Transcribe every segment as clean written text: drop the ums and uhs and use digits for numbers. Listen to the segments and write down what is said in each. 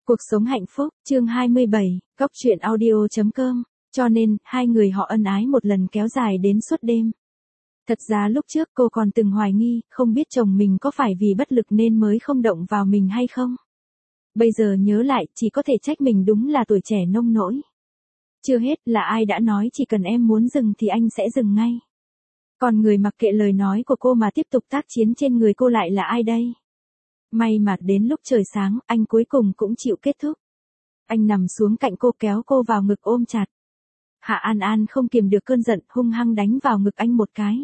Cuộc sống hạnh phúc, chương 27, góc truyện audio.com, cho nên, hai người họ ân ái một lần kéo dài đến suốt đêm. Thật ra lúc trước cô còn từng hoài nghi, không biết chồng mình có phải vì bất lực nên mới không động vào mình hay không. Bây giờ nhớ lại, chỉ có thể trách mình đúng là tuổi trẻ nông nỗi. Chưa hết là ai đã nói chỉ cần em muốn dừng thì anh sẽ dừng ngay. Còn người mặc kệ lời nói của cô mà tiếp tục tác chiến trên người cô lại là ai đây? May mà đến lúc trời sáng, anh cuối cùng cũng chịu kết thúc. Anh nằm xuống cạnh cô kéo cô vào ngực ôm chặt. Hạ An An không kiềm được cơn giận, hung hăng đánh vào ngực anh một cái.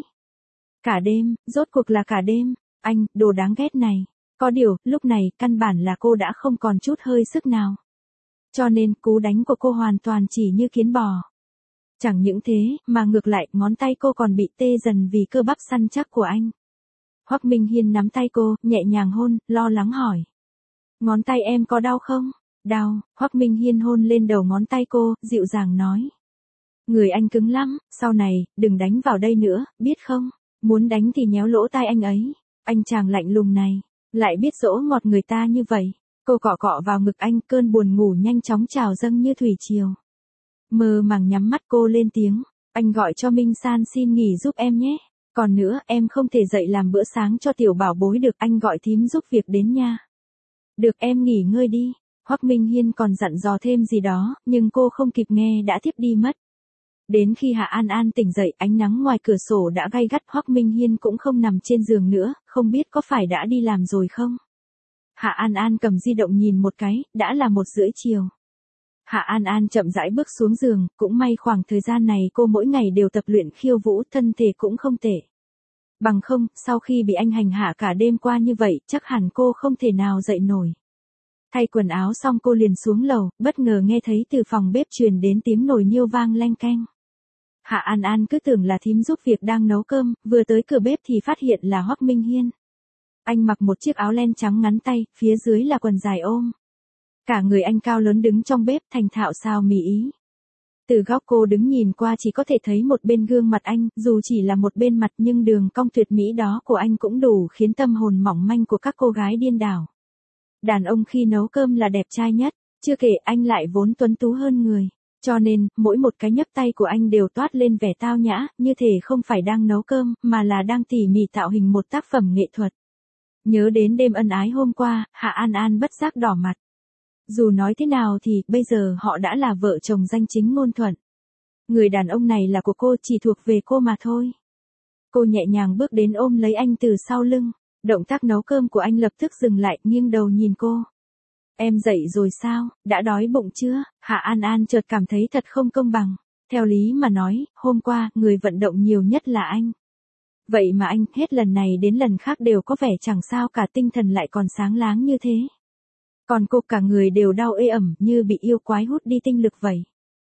Cả đêm, rốt cuộc là cả đêm, anh, đồ đáng ghét này. Có điều, lúc này, căn bản là cô đã không còn chút hơi sức nào. Cho nên, cú đánh của cô hoàn toàn chỉ như kiến bò. Chẳng những thế, mà ngược lại, ngón tay cô còn bị tê dần vì cơ bắp săn chắc của anh. Hoắc Minh Hiên nắm tay cô, nhẹ nhàng hôn, lo lắng hỏi. Ngón tay em có đau không? Đau, Hoắc Minh Hiên hôn lên đầu ngón tay cô, dịu dàng nói. Người anh cứng lắm, sau này, đừng đánh vào đây nữa, biết không? Muốn đánh thì nhéo lỗ tai anh ấy. Anh chàng lạnh lùng này, lại biết dỗ ngọt người ta như vậy. Cô cọ cọ vào ngực anh, cơn buồn ngủ nhanh chóng trào dâng như thủy triều. Mơ màng nhắm mắt cô lên tiếng. Anh gọi cho Minh San xin nghỉ giúp em nhé. Còn nữa, em không thể dậy làm bữa sáng cho tiểu bảo bối được, anh gọi thím giúp việc đến nha. Được, em nghỉ ngơi đi. Hoắc Minh Hiên còn dặn dò thêm gì đó, nhưng cô không kịp nghe đã thiếp đi mất. Đến khi Hạ An An tỉnh dậy, ánh nắng ngoài cửa sổ đã gay gắt, Hoắc Minh Hiên cũng không nằm trên giường nữa, không biết có phải đã đi làm rồi không. Hạ An An cầm di động nhìn một cái, đã là 1:30 chiều. Hạ An An chậm rãi bước xuống giường, cũng may khoảng thời gian này cô mỗi ngày đều tập luyện khiêu vũ, thân thể cũng không tệ. Bằng không, sau khi bị anh hành hạ cả đêm qua như vậy, chắc hẳn cô không thể nào dậy nổi. Thay quần áo xong cô liền xuống lầu, bất ngờ nghe thấy từ phòng bếp truyền đến tiếng nồi niêu vang leng keng. Hạ An An cứ tưởng là thím giúp việc đang nấu cơm, vừa tới cửa bếp thì phát hiện là Hoắc Minh Hiên. Anh mặc một chiếc áo len trắng ngắn tay, phía dưới là quần dài ôm. Cả người anh cao lớn đứng trong bếp thành thạo xào mì Ý. Từ góc cô đứng nhìn qua chỉ có thể thấy một bên gương mặt anh, dù chỉ là một bên mặt nhưng đường cong tuyệt mỹ đó của anh cũng đủ khiến tâm hồn mỏng manh của các cô gái điên đảo. Đàn ông khi nấu cơm là đẹp trai nhất, chưa kể anh lại vốn tuấn tú hơn người. Cho nên, mỗi một cái nhấp tay của anh đều toát lên vẻ tao nhã, như thể không phải đang nấu cơm, mà là đang tỉ mỉ tạo hình một tác phẩm nghệ thuật. Nhớ đến đêm ân ái hôm qua, Hạ An An bất giác đỏ mặt. Dù nói thế nào thì, bây giờ họ đã là vợ chồng danh chính ngôn thuận. Người đàn ông này là của cô, chỉ thuộc về cô mà thôi. Cô nhẹ nhàng bước đến ôm lấy anh từ sau lưng. Động tác nấu cơm của anh lập tức dừng lại, nghiêng đầu nhìn cô. Em dậy rồi sao, đã đói bụng chưa? Hạ An An chợt cảm thấy thật không công bằng. Theo lý mà nói, hôm qua, người vận động nhiều nhất là anh. Vậy mà anh, hết lần này đến lần khác đều có vẻ chẳng sao cả, tinh thần lại còn sáng láng như thế. Còn cô cả người đều đau ê ẩm như bị yêu quái hút đi tinh lực vậy.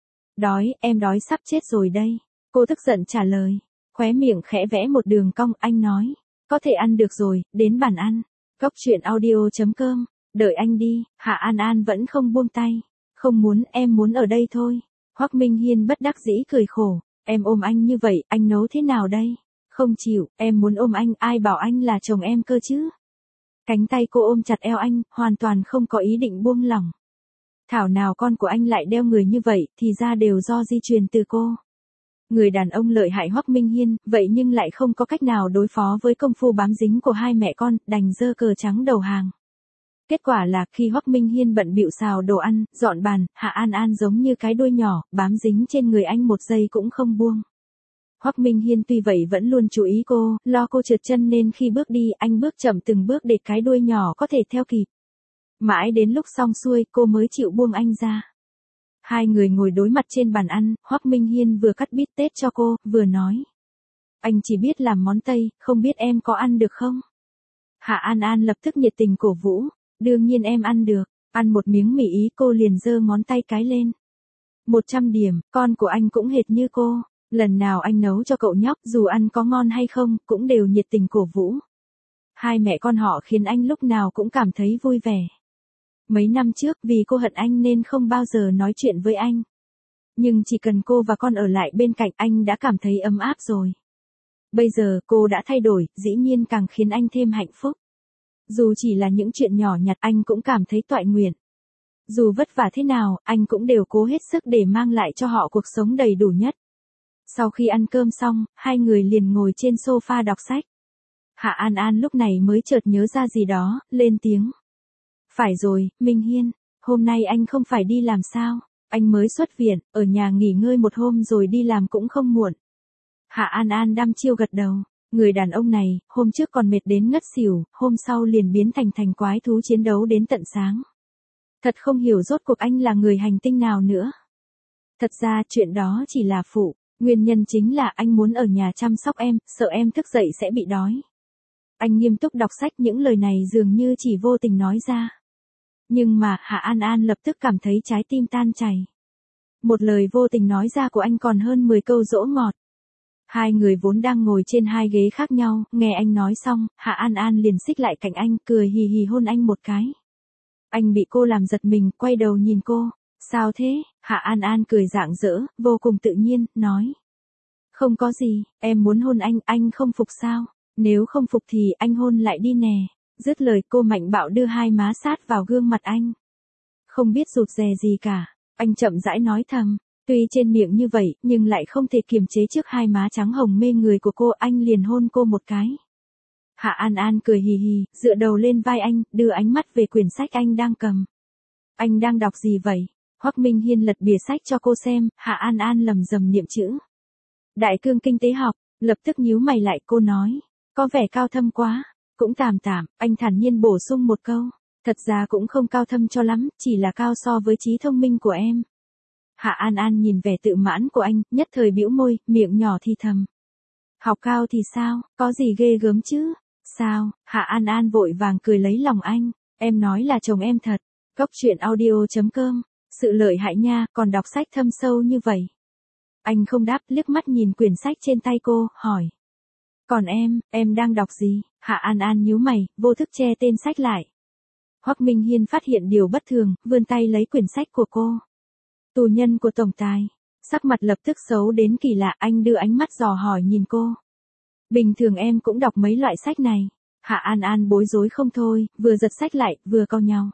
Đói, em đói sắp chết rồi đây. Cô tức giận trả lời. Khóe miệng khẽ vẽ một đường cong, anh nói. Có thể ăn được rồi, đến bàn ăn. Góc truyện audio.com, đợi anh đi. Hạ An An vẫn không buông tay. Không muốn, em muốn ở đây thôi. Hoắc Minh Hiên bất đắc dĩ cười khổ. Em ôm anh như vậy, anh nấu thế nào đây? Không chịu, em muốn ôm anh, ai bảo anh là chồng em cơ chứ? Cánh tay cô ôm chặt eo anh, hoàn toàn không có ý định buông lỏng. Thảo nào con của anh lại đeo người như vậy, thì ra đều do di truyền từ cô. Người đàn ông lợi hại Hoắc Minh Hiên, vậy nhưng lại không có cách nào đối phó với công phu bám dính của hai mẹ con, đành giơ cờ trắng đầu hàng. Kết quả là khi Hoắc Minh Hiên bận bịu xào đồ ăn, dọn bàn, Hạ An An giống như cái đuôi nhỏ, bám dính trên người anh một giây cũng không buông. Hoắc Minh Hiên tuy vậy vẫn luôn chú ý cô, lo cô trượt chân nên khi bước đi, anh bước chậm từng bước để cái đuôi nhỏ có thể theo kịp. Mãi đến lúc xong xuôi, cô mới chịu buông anh ra. Hai người ngồi đối mặt trên bàn ăn, Hoắc Minh Hiên vừa cắt bít tết cho cô, vừa nói. Anh chỉ biết làm món Tây, không biết em có ăn được không? Hạ An An lập tức nhiệt tình cổ vũ. Đương nhiên em ăn được. Ăn một miếng mì Ý cô liền giơ ngón tay cái lên. 100 điểm, con của anh cũng hệt như cô. Lần nào anh nấu cho cậu nhóc, dù ăn có ngon hay không, cũng đều nhiệt tình cổ vũ. Hai mẹ con họ khiến anh lúc nào cũng cảm thấy vui vẻ. Mấy năm trước, vì cô hận anh nên không bao giờ nói chuyện với anh. Nhưng chỉ cần cô và con ở lại bên cạnh anh đã cảm thấy ấm áp rồi. Bây giờ cô đã thay đổi, dĩ nhiên càng khiến anh thêm hạnh phúc. Dù chỉ là những chuyện nhỏ nhặt anh cũng cảm thấy toại nguyện. Dù vất vả thế nào, anh cũng đều cố hết sức để mang lại cho họ cuộc sống đầy đủ nhất. Sau khi ăn cơm xong, hai người liền ngồi trên sofa đọc sách. Hạ An An lúc này mới chợt nhớ ra gì đó, lên tiếng. Phải rồi, Minh Hiên, hôm nay anh không phải đi làm sao? Anh mới xuất viện, ở nhà nghỉ ngơi một hôm rồi đi làm cũng không muộn. Hạ An An đăm chiêu gật đầu. Người đàn ông này, hôm trước còn mệt đến ngất xỉu, hôm sau liền biến thành quái thú chiến đấu đến tận sáng. Thật không hiểu rốt cuộc anh là người hành tinh nào nữa. Thật ra chuyện đó chỉ là phụ, nguyên nhân chính là anh muốn ở nhà chăm sóc em, sợ em thức dậy sẽ bị đói. Anh nghiêm túc đọc sách, những lời này dường như chỉ vô tình nói ra. Nhưng mà Hạ An An lập tức cảm thấy trái tim tan chảy. Một lời vô tình nói ra của anh còn hơn 10 câu dỗ ngọt. Hai người vốn đang ngồi trên hai ghế khác nhau, nghe anh nói xong, Hạ An An liền xích lại cạnh anh, cười hì hì hôn anh một cái. Anh bị cô làm giật mình, quay đầu nhìn cô. Sao thế? Hạ An An cười rạng rỡ, vô cùng tự nhiên, nói. Không có gì, em muốn hôn anh không phục sao? Nếu không phục thì anh hôn lại đi nè. Dứt lời cô mạnh bạo đưa hai má sát vào gương mặt anh. Không biết rụt rè gì cả, anh chậm rãi nói thầm. Tuy trên miệng như vậy, nhưng lại không thể kiềm chế trước hai má trắng hồng mê người của cô, anh liền hôn cô một cái. Hạ An An cười hì hì, dựa đầu lên vai anh, đưa ánh mắt về quyển sách anh đang cầm. Anh đang đọc gì vậy? Hoắc Minh Hiên lật bìa sách cho cô xem, Hạ An An lầm rầm niệm chữ. Đại cương kinh tế học, lập tức nhíu mày lại, cô nói. Có vẻ cao thâm quá, cũng tạm tạm, anh thản nhiên bổ sung một câu. Thật ra cũng không cao thâm cho lắm, chỉ là cao so với trí thông minh của em. Hạ An An nhìn vẻ tự mãn của anh, nhất thời bĩu môi, miệng nhỏ thì thầm. Học cao thì sao, có gì ghê gớm chứ? Sao? Hạ An An vội vàng cười lấy lòng anh. Em nói là chồng em thật. Cốc truyện audio.com. Sự lợi hại nha, còn đọc sách thâm sâu như vậy. Anh không đáp, liếc mắt nhìn quyển sách trên tay cô, hỏi. Còn em đang đọc gì? Hạ An An nhíu mày, vô thức che tên sách lại. Hoắc Minh Hiên phát hiện điều bất thường, vươn tay lấy quyển sách của cô. Tù nhân của tổng tài. Sắc mặt lập tức xấu đến kỳ lạ, anh đưa ánh mắt dò hỏi nhìn cô. Bình thường em cũng đọc mấy loại sách này. Hạ An An bối rối không thôi, vừa giật sách lại, vừa cau nhau.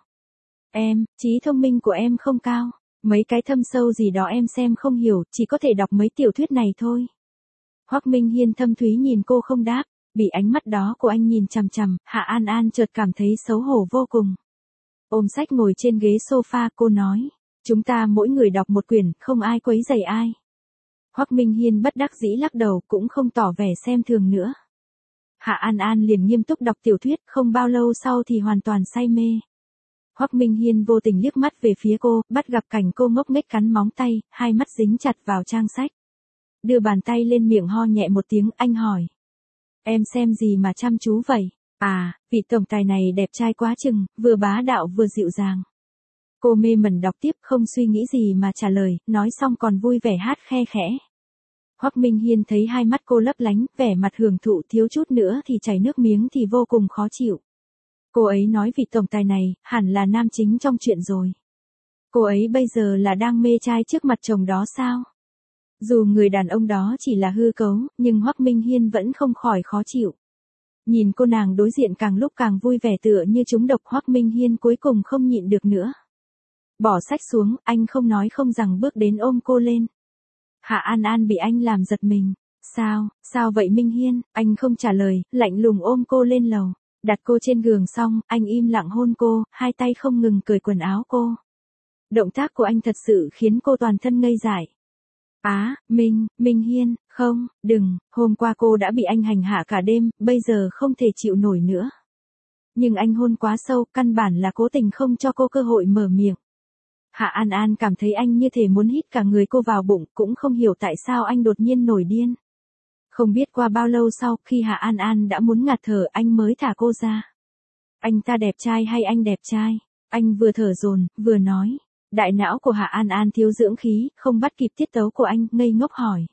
Trí thông minh của em không cao. Mấy cái thâm sâu gì đó em xem không hiểu, chỉ có thể đọc mấy tiểu thuyết này thôi. Hoắc Minh Hiên thâm thúy nhìn cô không đáp, bị ánh mắt đó của anh nhìn chằm chằm, Hạ An An chợt cảm thấy xấu hổ vô cùng. Ôm sách ngồi trên ghế sofa, cô nói. Chúng ta mỗi người đọc một quyển, không ai quấy rầy ai. Hoắc Minh Hiên bất đắc dĩ lắc đầu, cũng không tỏ vẻ xem thường nữa. Hạ An An liền nghiêm túc đọc tiểu thuyết, không bao lâu sau thì hoàn toàn say mê. Hoắc Minh Hiên vô tình liếc mắt về phía cô, bắt gặp cảnh cô ngốc nghếch cắn móng tay, hai mắt dính chặt vào trang sách. Đưa bàn tay lên miệng ho nhẹ một tiếng, anh hỏi. Em xem gì mà chăm chú vậy? À, vị tổng tài này đẹp trai quá chừng, vừa bá đạo vừa dịu dàng. Cô mê mẩn đọc tiếp, không suy nghĩ gì mà trả lời, nói xong còn vui vẻ hát khe khẽ. Hoắc Minh Hiên thấy hai mắt cô lấp lánh, vẻ mặt hưởng thụ, thiếu chút nữa thì chảy nước miếng thì vô cùng khó chịu. Cô ấy nói vị tổng tài này, hẳn là nam chính trong chuyện rồi. Cô ấy bây giờ là đang mê trai trước mặt chồng đó sao? Dù người đàn ông đó chỉ là hư cấu, nhưng Hoắc Minh Hiên vẫn không khỏi khó chịu. Nhìn cô nàng đối diện càng lúc càng vui vẻ tựa như trúng độc, Hoắc Minh Hiên cuối cùng không nhịn được nữa. Bỏ sách xuống, anh không nói không rằng bước đến ôm cô lên. Hạ An An bị anh làm giật mình. Sao vậy Minh Hiên? Anh không trả lời, lạnh lùng ôm cô lên lầu. Đặt cô trên giường xong, anh im lặng hôn cô, hai tay không ngừng cởi quần áo cô. Động tác của anh thật sự khiến cô toàn thân ngây dại. Minh Hiên, không, đừng, hôm qua cô đã bị anh hành hạ cả đêm, bây giờ không thể chịu nổi nữa. Nhưng anh hôn quá sâu, căn bản là cố tình không cho cô cơ hội mở miệng. Hạ An An cảm thấy anh như thể muốn hít cả người cô vào bụng, cũng không hiểu tại sao anh đột nhiên nổi điên. Không biết qua bao lâu sau, khi Hạ An An đã muốn ngạt thở, anh mới thả cô ra. Anh ta đẹp trai hay anh đẹp trai? Anh vừa thở dồn, vừa nói. Đại não của Hạ An An thiếu dưỡng khí, không bắt kịp tiết tấu của anh, ngây ngốc hỏi.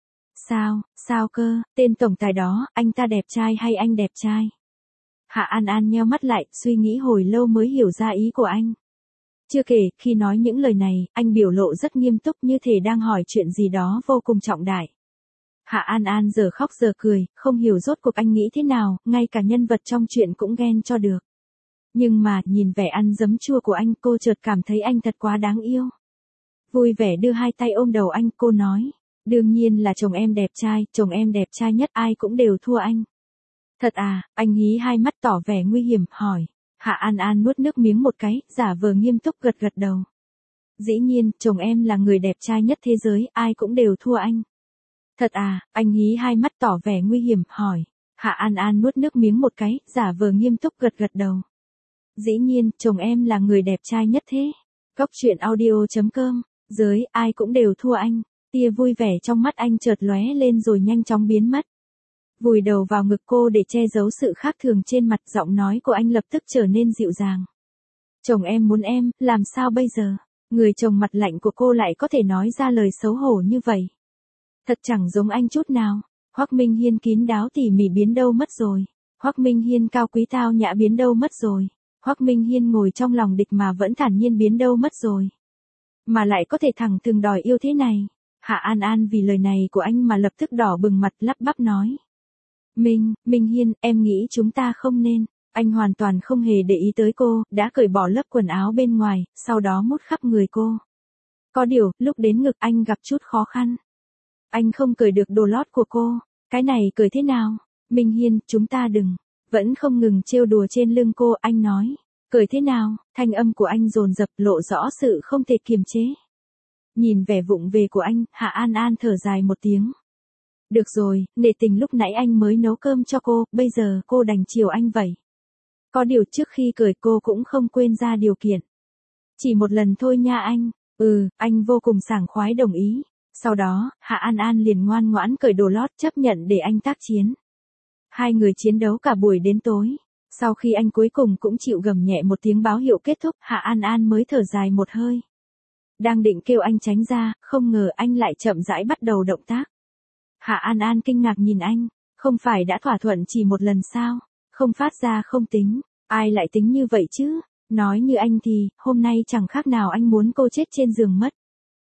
Sao cơ, tên tổng tài đó, anh ta đẹp trai hay anh đẹp trai? Hạ An An nheo mắt lại, suy nghĩ hồi lâu mới hiểu ra ý của anh. Chưa kể, khi nói những lời này, anh biểu lộ rất nghiêm túc như thể đang hỏi chuyện gì đó vô cùng trọng đại. Hạ An An giờ khóc giờ cười, không hiểu rốt cuộc anh nghĩ thế nào, ngay cả nhân vật trong chuyện cũng ghen cho được. Nhưng mà, nhìn vẻ ăn giấm chua của anh, cô chợt cảm thấy anh thật quá đáng yêu. Vui vẻ đưa hai tay ôm đầu anh, cô nói. Đương nhiên là chồng em đẹp trai, chồng em đẹp trai nhất, ai cũng đều thua anh. Thật à, anh hí hai mắt tỏ vẻ nguy hiểm, hỏi. Hạ An An nuốt nước miếng một cái, giả vờ nghiêm túc gật gật đầu. Dĩ nhiên, chồng em là người đẹp trai nhất thế giới, ai cũng đều thua anh. Thật à, anh hí hai mắt tỏ vẻ nguy hiểm, hỏi. Hạ An An nuốt nước miếng một cái, giả vờ nghiêm túc gật gật đầu. Dĩ nhiên, chồng em là người đẹp trai nhất thế. Cốc truyện audio.com, giới, ai cũng đều thua anh. Tia vui vẻ trong mắt anh chợt lóe lên rồi nhanh chóng biến mất. Vùi đầu vào ngực cô để che giấu sự khác thường trên mặt, giọng nói của anh lập tức trở nên dịu dàng. Chồng em muốn em, làm sao bây giờ? Người chồng mặt lạnh của cô lại có thể nói ra lời xấu hổ như vậy. Thật chẳng giống anh chút nào. Hoắc Minh Hiên kín đáo tỉ mỉ biến đâu mất rồi. Hoắc Minh Hiên cao quý tao nhã biến đâu mất rồi. Hoắc Minh Hiên ngồi trong lòng địch mà vẫn thản nhiên biến đâu mất rồi. Mà lại có thể thẳng thừng đòi yêu thế này. Hạ An An vì lời này của anh mà lập tức đỏ bừng mặt, lắp bắp nói. Minh Hiên, em nghĩ chúng ta không nên. Anh hoàn toàn không hề để ý tới cô, đã cởi bỏ lớp quần áo bên ngoài, sau đó mút khắp người cô. Có điều, lúc đến ngực anh gặp chút khó khăn. Anh không cởi được đồ lót của cô. Cái này cởi thế nào? Minh Hiên, chúng ta đừng. Vẫn không ngừng trêu đùa trên lưng cô, anh nói. Cởi thế nào? Thanh âm của anh dồn dập, lộ rõ sự không thể kiềm chế. Nhìn vẻ vụng về của anh, Hạ An An thở dài một tiếng. Được rồi, nể tình lúc nãy anh mới nấu cơm cho cô, bây giờ cô đành chiều anh vậy. Có điều trước khi cởi cô cũng không quên ra điều kiện. Chỉ một lần thôi nha anh. Anh vô cùng sảng khoái đồng ý. Sau đó, Hạ An An liền ngoan ngoãn cởi đồ lót chấp nhận để anh tác chiến. Hai người chiến đấu cả buổi đến tối. Sau khi anh cuối cùng cũng chịu gầm nhẹ một tiếng báo hiệu kết thúc, Hạ An An mới thở dài một hơi. Đang định kêu anh tránh ra, không ngờ anh lại chậm rãi bắt đầu động tác. Hạ An An kinh ngạc nhìn anh, không phải đã thỏa thuận chỉ một lần sao, không phát ra không tính, ai lại tính như vậy chứ, nói như anh thì, hôm nay chẳng khác nào anh muốn cô chết trên giường mất.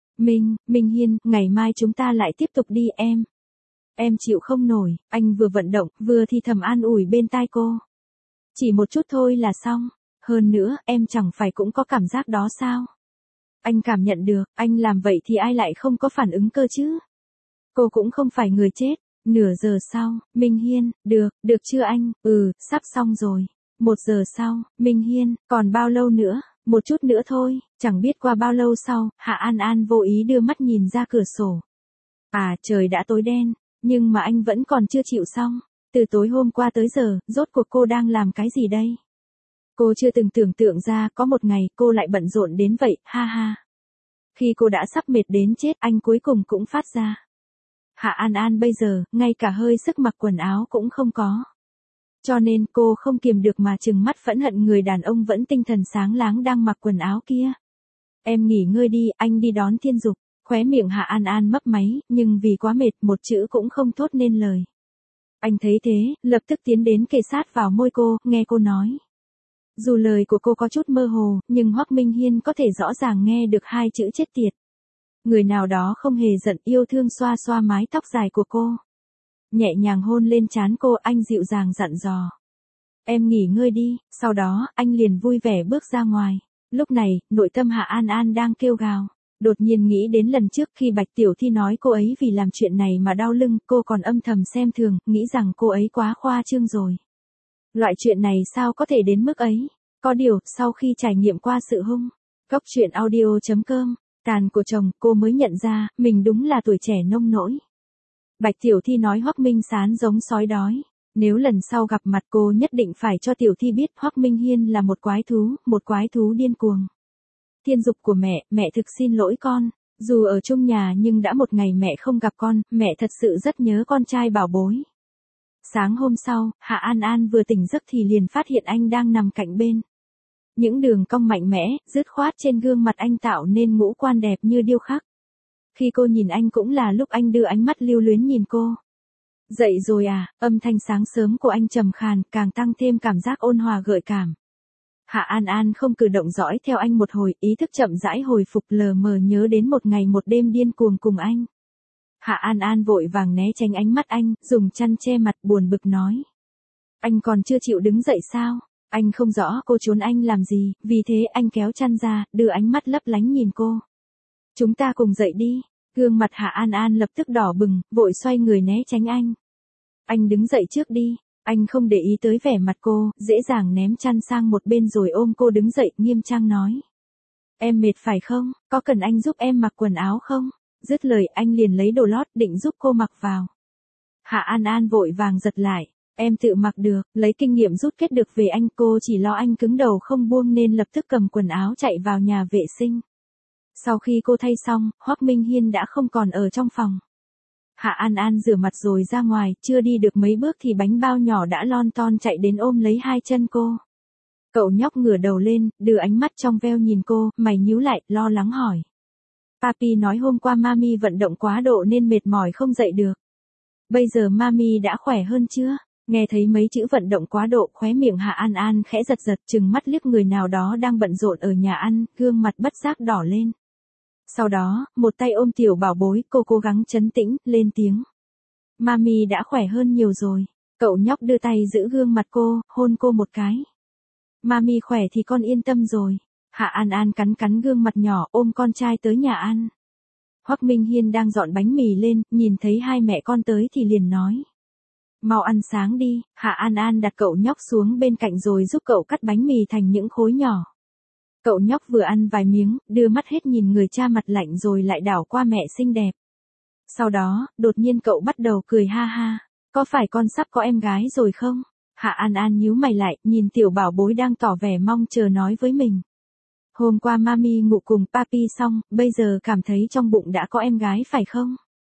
Minh Hiên, ngày mai chúng ta lại tiếp tục đi em. Em chịu không nổi, anh vừa vận động, vừa thì thầm an ủi bên tai cô. Chỉ một chút thôi là xong, hơn nữa, em chẳng phải cũng có cảm giác đó sao? Anh cảm nhận được, anh làm vậy thì ai lại không có phản ứng cơ chứ? Cô cũng không phải người chết. Nửa giờ sau, Minh Hiên, được chưa anh? Sắp xong rồi. 1 giờ sau, Minh Hiên, còn bao lâu nữa? Một chút nữa thôi. Chẳng biết qua bao lâu sau, Hạ An An vô ý đưa mắt nhìn ra cửa sổ. À, trời đã tối đen, nhưng mà anh vẫn còn chưa chịu xong. Từ tối hôm qua tới giờ, rốt cuộc cô đang làm cái gì đây? Cô chưa từng tưởng tượng ra có một ngày cô lại bận rộn đến vậy, ha ha. Khi cô đã sắp mệt đến chết, anh cuối cùng cũng phát ra. Hạ An An bây giờ, ngay cả hơi sức mặc quần áo cũng không có. Cho nên cô không kiềm được mà trừng mắt phẫn hận người đàn ông vẫn tinh thần sáng láng đang mặc quần áo kia. Em nghỉ ngơi đi, anh đi đón Thiên Dục. Khóe miệng Hạ An An mấp máy, nhưng vì quá mệt một chữ cũng không thốt nên lời. Anh thấy thế, lập tức tiến đến kề sát vào môi cô, nghe cô nói. Dù lời của cô có chút mơ hồ, nhưng Hoắc Minh Hiên có thể rõ ràng nghe được hai chữ chết tiệt. Người nào đó không hề giận, yêu thương xoa xoa mái tóc dài của cô. Nhẹ nhàng hôn lên trán cô, anh dịu dàng dặn dò. Em nghỉ ngơi đi, sau đó, anh liền vui vẻ bước ra ngoài. Lúc này, nội tâm Hạ An An đang kêu gào. Đột nhiên nghĩ đến lần trước khi Bạch Tiểu Thi nói cô ấy vì làm chuyện này mà đau lưng, cô còn âm thầm xem thường, nghĩ rằng cô ấy quá khoa trương rồi. Loại chuyện này sao có thể đến mức ấy? Có điều, sau khi trải nghiệm qua sự hung, cốc truyện audio.com, tàn của chồng, cô mới nhận ra, mình đúng là tuổi trẻ nông nỗi. Bạch Tiểu Thi nói Hoắc Minh Sán giống sói đói. Nếu lần sau gặp mặt cô nhất định phải cho Tiểu Thi biết Hoắc Minh Hiên là một quái thú điên cuồng. Thiên Dục của mẹ thực xin lỗi con. Dù ở chung nhà nhưng đã một ngày mẹ không gặp con, mẹ thật sự rất nhớ con trai bảo bối. Sáng hôm sau, Hạ An An vừa tỉnh giấc thì liền phát hiện anh đang nằm cạnh bên. Những đường cong mạnh mẽ, dứt khoát trên gương mặt anh tạo nên ngũ quan đẹp như điêu khắc. Khi cô nhìn anh cũng là lúc anh đưa ánh mắt lưu luyến nhìn cô. Dậy rồi à, âm thanh sáng sớm của anh trầm khàn, càng tăng thêm cảm giác ôn hòa gợi cảm. Hạ An An không cử động dõi theo anh một hồi, ý thức chậm rãi hồi phục, lờ mờ nhớ đến một ngày một đêm điên cuồng cùng anh. Hạ An An vội vàng né tránh ánh mắt anh, dùng chăn che mặt buồn bực nói. Anh còn chưa chịu đứng dậy sao? Anh không rõ cô trốn anh làm gì, vì thế anh kéo chăn ra, đưa ánh mắt lấp lánh nhìn cô. Chúng ta cùng dậy đi. Gương mặt Hạ An An lập tức đỏ bừng, vội xoay người né tránh anh. Anh đứng dậy trước đi. Anh không để ý tới vẻ mặt cô, dễ dàng ném chăn sang một bên rồi ôm cô đứng dậy, nghiêm trang nói. Em mệt phải không, có cần anh giúp em mặc quần áo không? Dứt lời anh liền lấy đồ lót định giúp cô mặc vào. Hạ An An vội vàng giật lại. Em tự mặc được, lấy kinh nghiệm rút kết được về anh, cô chỉ lo anh cứng đầu không buông nên lập tức cầm quần áo chạy vào nhà vệ sinh. Sau khi cô thay xong, Hoắc Minh Hiên đã không còn ở trong phòng. Hạ An An rửa mặt rồi ra ngoài, chưa đi được mấy bước thì bánh bao nhỏ đã lon ton chạy đến ôm lấy hai chân cô. Cậu nhóc ngửa đầu lên, đưa ánh mắt trong veo nhìn cô, mày nhíu lại, lo lắng hỏi. Papi nói hôm qua Mami vận động quá độ nên mệt mỏi không dậy được. Bây giờ Mami đã khỏe hơn chưa? Nghe thấy mấy chữ vận động quá độ, khóe miệng Hạ An An khẽ giật giật, trừng mắt liếc người nào đó đang bận rộn ở nhà ăn, gương mặt bất giác đỏ lên. Sau đó, một tay ôm tiểu bảo bối, cô cố gắng trấn tĩnh, lên tiếng. Mami đã khỏe hơn nhiều rồi. Cậu nhóc đưa tay giữ gương mặt cô, hôn cô một cái. Mami khỏe thì con yên tâm rồi. Hạ An An cắn cắn gương mặt nhỏ, ôm con trai tới nhà ăn. Hoắc Minh Hiên đang dọn bánh mì lên, nhìn thấy hai mẹ con tới thì liền nói. Mau ăn sáng đi. Hạ An An đặt cậu nhóc xuống bên cạnh rồi giúp cậu cắt bánh mì thành những khối nhỏ. Cậu nhóc vừa ăn vài miếng, đưa mắt hết nhìn người cha mặt lạnh rồi lại đảo qua mẹ xinh đẹp. Sau đó, đột nhiên cậu bắt đầu cười ha ha. Có phải con sắp có em gái rồi không? Hạ An An nhíu mày lại, nhìn tiểu bảo bối đang tỏ vẻ mong chờ nói với mình. Hôm qua Mami ngủ cùng Papi xong, bây giờ cảm thấy trong bụng đã có em gái phải không?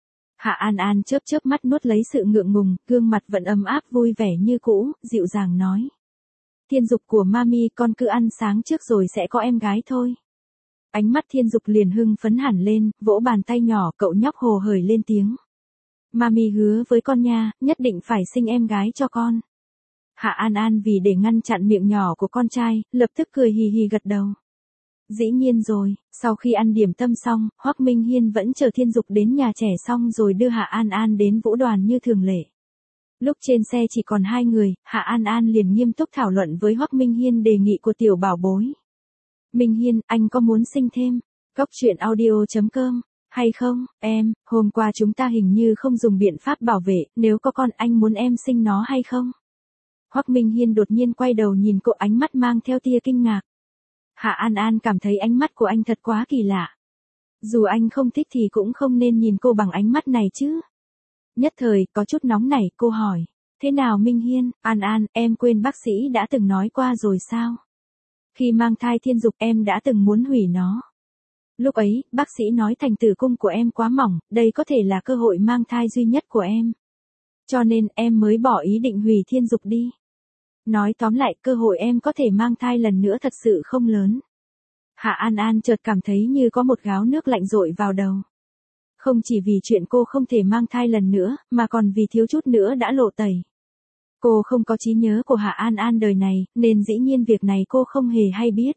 Hạ An An chớp chớp mắt nuốt lấy sự ngượng ngùng, gương mặt vẫn ấm áp vui vẻ như cũ, dịu dàng nói. Thiên Dục của Mami, con cứ ăn sáng trước rồi sẽ có em gái thôi. Ánh mắt Thiên Dục liền hưng phấn hẳn lên, vỗ bàn tay nhỏ, cậu nhóc hồ hởi lên tiếng. Mami hứa với con nha, nhất định phải sinh em gái cho con. Hạ An An vì để ngăn chặn miệng nhỏ của con trai, lập tức cười hì hì gật đầu. Dĩ nhiên rồi, sau khi ăn điểm tâm xong, Hoắc Minh Hiên vẫn chờ Thiên Dục đến nhà trẻ xong rồi đưa Hạ An An đến Vũ Đoàn như thường lệ. Lúc trên xe chỉ còn hai người, Hạ An An liền nghiêm túc thảo luận với Hoắc Minh Hiên đề nghị của tiểu bảo bối. Minh Hiên, anh có muốn sinh thêm? Góc truyện audio.com, hay không, em, hôm qua chúng ta hình như không dùng biện pháp bảo vệ, nếu có con anh muốn em sinh nó hay không? Hoắc Minh Hiên đột nhiên quay đầu nhìn cô, ánh mắt mang theo tia kinh ngạc. Hạ An An cảm thấy ánh mắt của anh thật quá kỳ lạ. Dù anh không thích thì cũng không nên nhìn cô bằng ánh mắt này chứ. Nhất thời, có chút nóng nảy, cô hỏi. Thế nào Minh Hiên? An An, em quên bác sĩ đã từng nói qua rồi sao? Khi mang thai Thiên Dục em đã từng muốn hủy nó. Lúc ấy, bác sĩ nói thành tử cung của em quá mỏng, đây có thể là cơ hội mang thai duy nhất của em. Cho nên em mới bỏ ý định hủy Thiên Dục đi. Nói tóm lại, cơ hội em có thể mang thai lần nữa thật sự không lớn. Hạ An An chợt cảm thấy như có một gáo nước lạnh dội vào đầu. Không chỉ vì chuyện cô không thể mang thai lần nữa, mà còn vì thiếu chút nữa đã lộ tẩy. Cô không có trí nhớ của Hạ An An đời này, nên dĩ nhiên việc này cô không hề hay biết.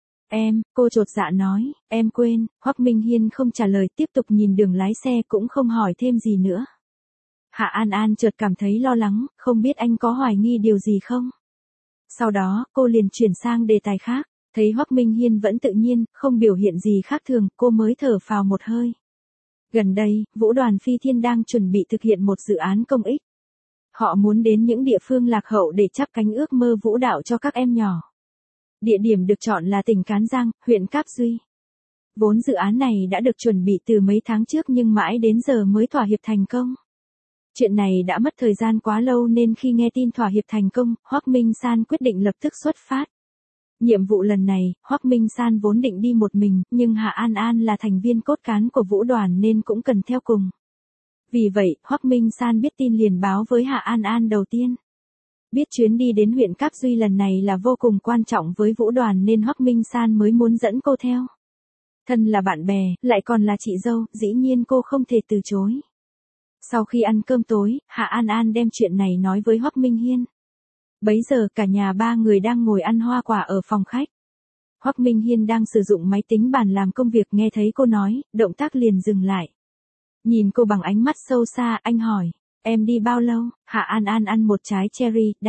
Cô chột dạ nói, em quên. Hoắc Minh Hiên không trả lời, tiếp tục nhìn đường lái xe, cũng không hỏi thêm gì nữa. Hạ An An chợt cảm thấy lo lắng, không biết anh có hoài nghi điều gì không? Sau đó, cô liền chuyển sang đề tài khác, thấy Hoắc Minh Hiên vẫn tự nhiên, không biểu hiện gì khác thường, cô mới thở phào một hơi. Gần đây, Vũ Đoàn Phi Thiên đang chuẩn bị thực hiện một dự án công ích. Họ muốn đến những địa phương lạc hậu để chắp cánh ước mơ vũ đạo cho các em nhỏ. Địa điểm được chọn là tỉnh Cán Giang, huyện Cáp Duy. Vốn dự án này đã được chuẩn bị từ mấy tháng trước nhưng mãi đến giờ mới thỏa hiệp thành công. Chuyện này đã mất thời gian quá lâu nên khi nghe tin thỏa hiệp thành công, Hoắc Minh San quyết định lập tức xuất phát. Nhiệm vụ lần này, Hoắc Minh San vốn định đi một mình, nhưng Hạ An An là thành viên cốt cán của Vũ Đoàn nên cũng cần theo cùng. Vì vậy, Hoắc Minh San biết tin liền báo với Hạ An An đầu tiên. Biết chuyến đi đến huyện Cáp Duy lần này là vô cùng quan trọng với Vũ Đoàn nên Hoắc Minh San mới muốn dẫn cô theo. Thân là bạn bè, lại còn là chị dâu, dĩ nhiên cô không thể từ chối. Sau khi ăn cơm tối, Hạ An An đem chuyện này nói với Hoắc Minh Hiên. Bấy giờ cả nhà ba người đang ngồi ăn hoa quả ở phòng khách. Hoắc Minh Hiên đang sử dụng máy tính bàn làm công việc, nghe thấy cô nói, động tác liền dừng lại. Nhìn cô bằng ánh mắt sâu xa, anh hỏi, em đi bao lâu? Hạ An An ăn một trái cherry, đáp,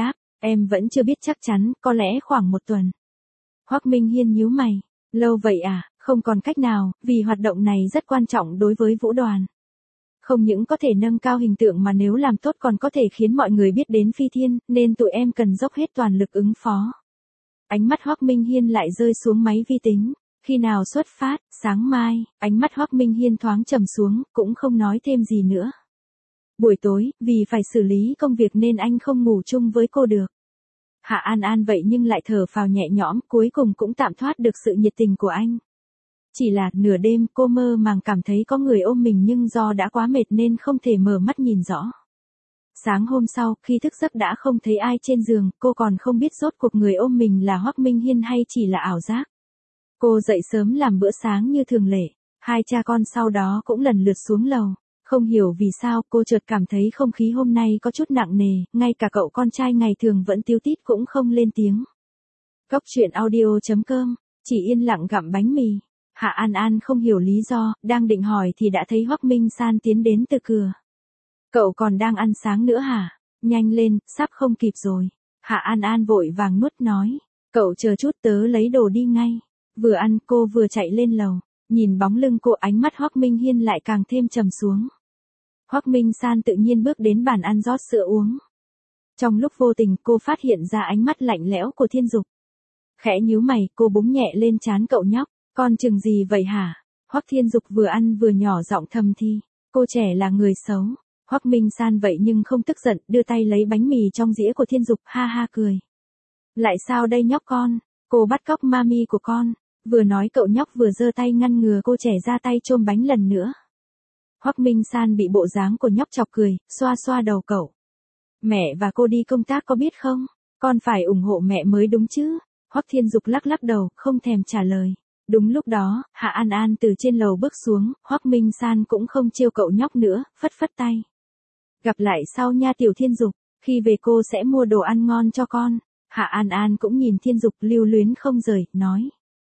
Em vẫn chưa biết chắc chắn, có lẽ khoảng 1 tuần. Hoắc Minh Hiên nhíu mày. Lâu vậy à, không còn cách nào, vì hoạt động này rất quan trọng đối với vũ đoàn. Không những có thể nâng cao hình tượng mà nếu làm tốt còn có thể khiến mọi người biết đến Phi Thiên, nên tụi em cần dốc hết toàn lực ứng phó. Ánh mắt Hoắc Minh Hiên lại rơi xuống máy vi tính. Khi nào xuất phát, sáng mai, ánh mắt Hoắc Minh Hiên thoáng trầm xuống, cũng không nói thêm gì nữa. Buổi tối, vì phải xử lý công việc nên anh không ngủ chung với cô được. Hạ An An vậy nhưng lại thở phào nhẹ nhõm, cuối cùng cũng tạm thoát được sự nhiệt tình của anh. Chỉ là nửa đêm cô mơ màng cảm thấy có người ôm mình nhưng do đã quá mệt nên không thể mở mắt nhìn rõ. Sáng hôm sau, khi thức giấc đã không thấy ai trên giường, cô còn không biết rốt cuộc người ôm mình là Hoắc Minh Hiên hay chỉ là ảo giác. Cô dậy sớm làm bữa sáng như thường lệ, hai cha con sau đó cũng lần lượt xuống lầu. Không hiểu vì sao cô chợt cảm thấy không khí hôm nay có chút nặng nề, ngay cả cậu con trai ngày thường vẫn tíu tít cũng không lên tiếng. Góc truyện audio.com, chỉ yên lặng gặm bánh mì. Hạ An An không hiểu lý do, đang định hỏi thì đã thấy Hoắc Minh San tiến đến từ cửa. Cậu còn đang ăn sáng nữa hả? Nhanh lên, sắp không kịp rồi. Hạ An An vội vàng nuốt nói. Cậu chờ chút tớ lấy đồ đi ngay. Vừa ăn cô vừa chạy lên lầu. Nhìn bóng lưng cô ánh mắt Hoắc Minh Hiên lại càng thêm trầm xuống. Hoắc Minh San tự nhiên bước đến bàn ăn rót sữa uống. Trong lúc vô tình cô phát hiện ra ánh mắt lạnh lẽo của Thiên Dục. Khẽ nhíu mày cô búng nhẹ lên trán cậu nhóc. Con chừng gì vậy hả? Hoắc Thiên Dục vừa ăn vừa nhỏ giọng thầm thì. Cô trẻ là người xấu. Hoắc Minh San vậy nhưng không tức giận, đưa tay lấy bánh mì trong dĩa của Thiên Dục, ha ha cười. Lại sao đây nhóc con? Cô bắt cóc mami của con. Vừa nói cậu nhóc vừa giơ tay ngăn ngừa cô trẻ ra tay chôm bánh lần nữa. Hoắc Minh San bị bộ dáng của nhóc chọc cười, xoa xoa đầu cậu. Mẹ và cô đi công tác có biết không? Con phải ủng hộ mẹ mới đúng chứ? Hoắc Thiên Dục lắc lắc đầu, không thèm trả lời. Đúng lúc đó, Hạ An An từ trên lầu bước xuống, Hoắc Minh San cũng không trêu cậu nhóc nữa, phất phất tay. Gặp lại sau nha Tiểu Thiên Dục, khi về cô sẽ mua đồ ăn ngon cho con. Hạ An An cũng nhìn Thiên Dục lưu luyến không rời, nói.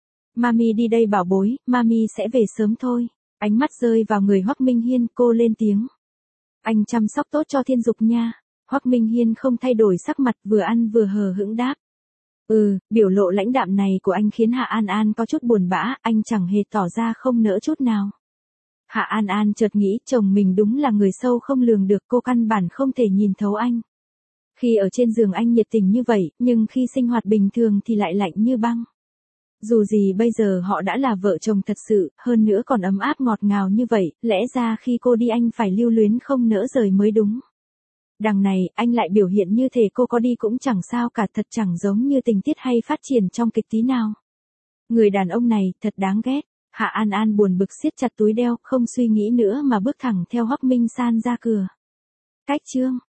Mami đi đây bảo bối, mami sẽ về sớm thôi. Ánh mắt rơi vào người Hoắc Minh Hiên, cô lên tiếng. Anh chăm sóc tốt cho Thiên Dục nha. Hoắc Minh Hiên không thay đổi sắc mặt, vừa ăn vừa hờ hững đáp. Biểu lộ lãnh đạm này của anh khiến Hạ An An có chút buồn bã, anh chẳng hề tỏ ra không nỡ chút nào. Hạ An An chợt nghĩ chồng mình đúng là người sâu không lường được, cô căn bản không thể nhìn thấu anh. Khi ở trên giường anh nhiệt tình như vậy, nhưng khi sinh hoạt bình thường thì lại lạnh như băng. Dù gì bây giờ họ đã là vợ chồng thật sự, hơn nữa còn ấm áp ngọt ngào như vậy, lẽ ra khi cô đi anh phải lưu luyến không nỡ rời mới đúng. Đằng này, anh lại biểu hiện như thể cô có đi cũng chẳng sao cả, thật chẳng giống như tình tiết hay phát triển trong kịch tí nào. Người đàn ông này, thật đáng ghét. Hạ An An buồn bực siết chặt túi đeo, không suy nghĩ nữa mà bước thẳng theo Hoắc Minh San ra cửa. Cách chương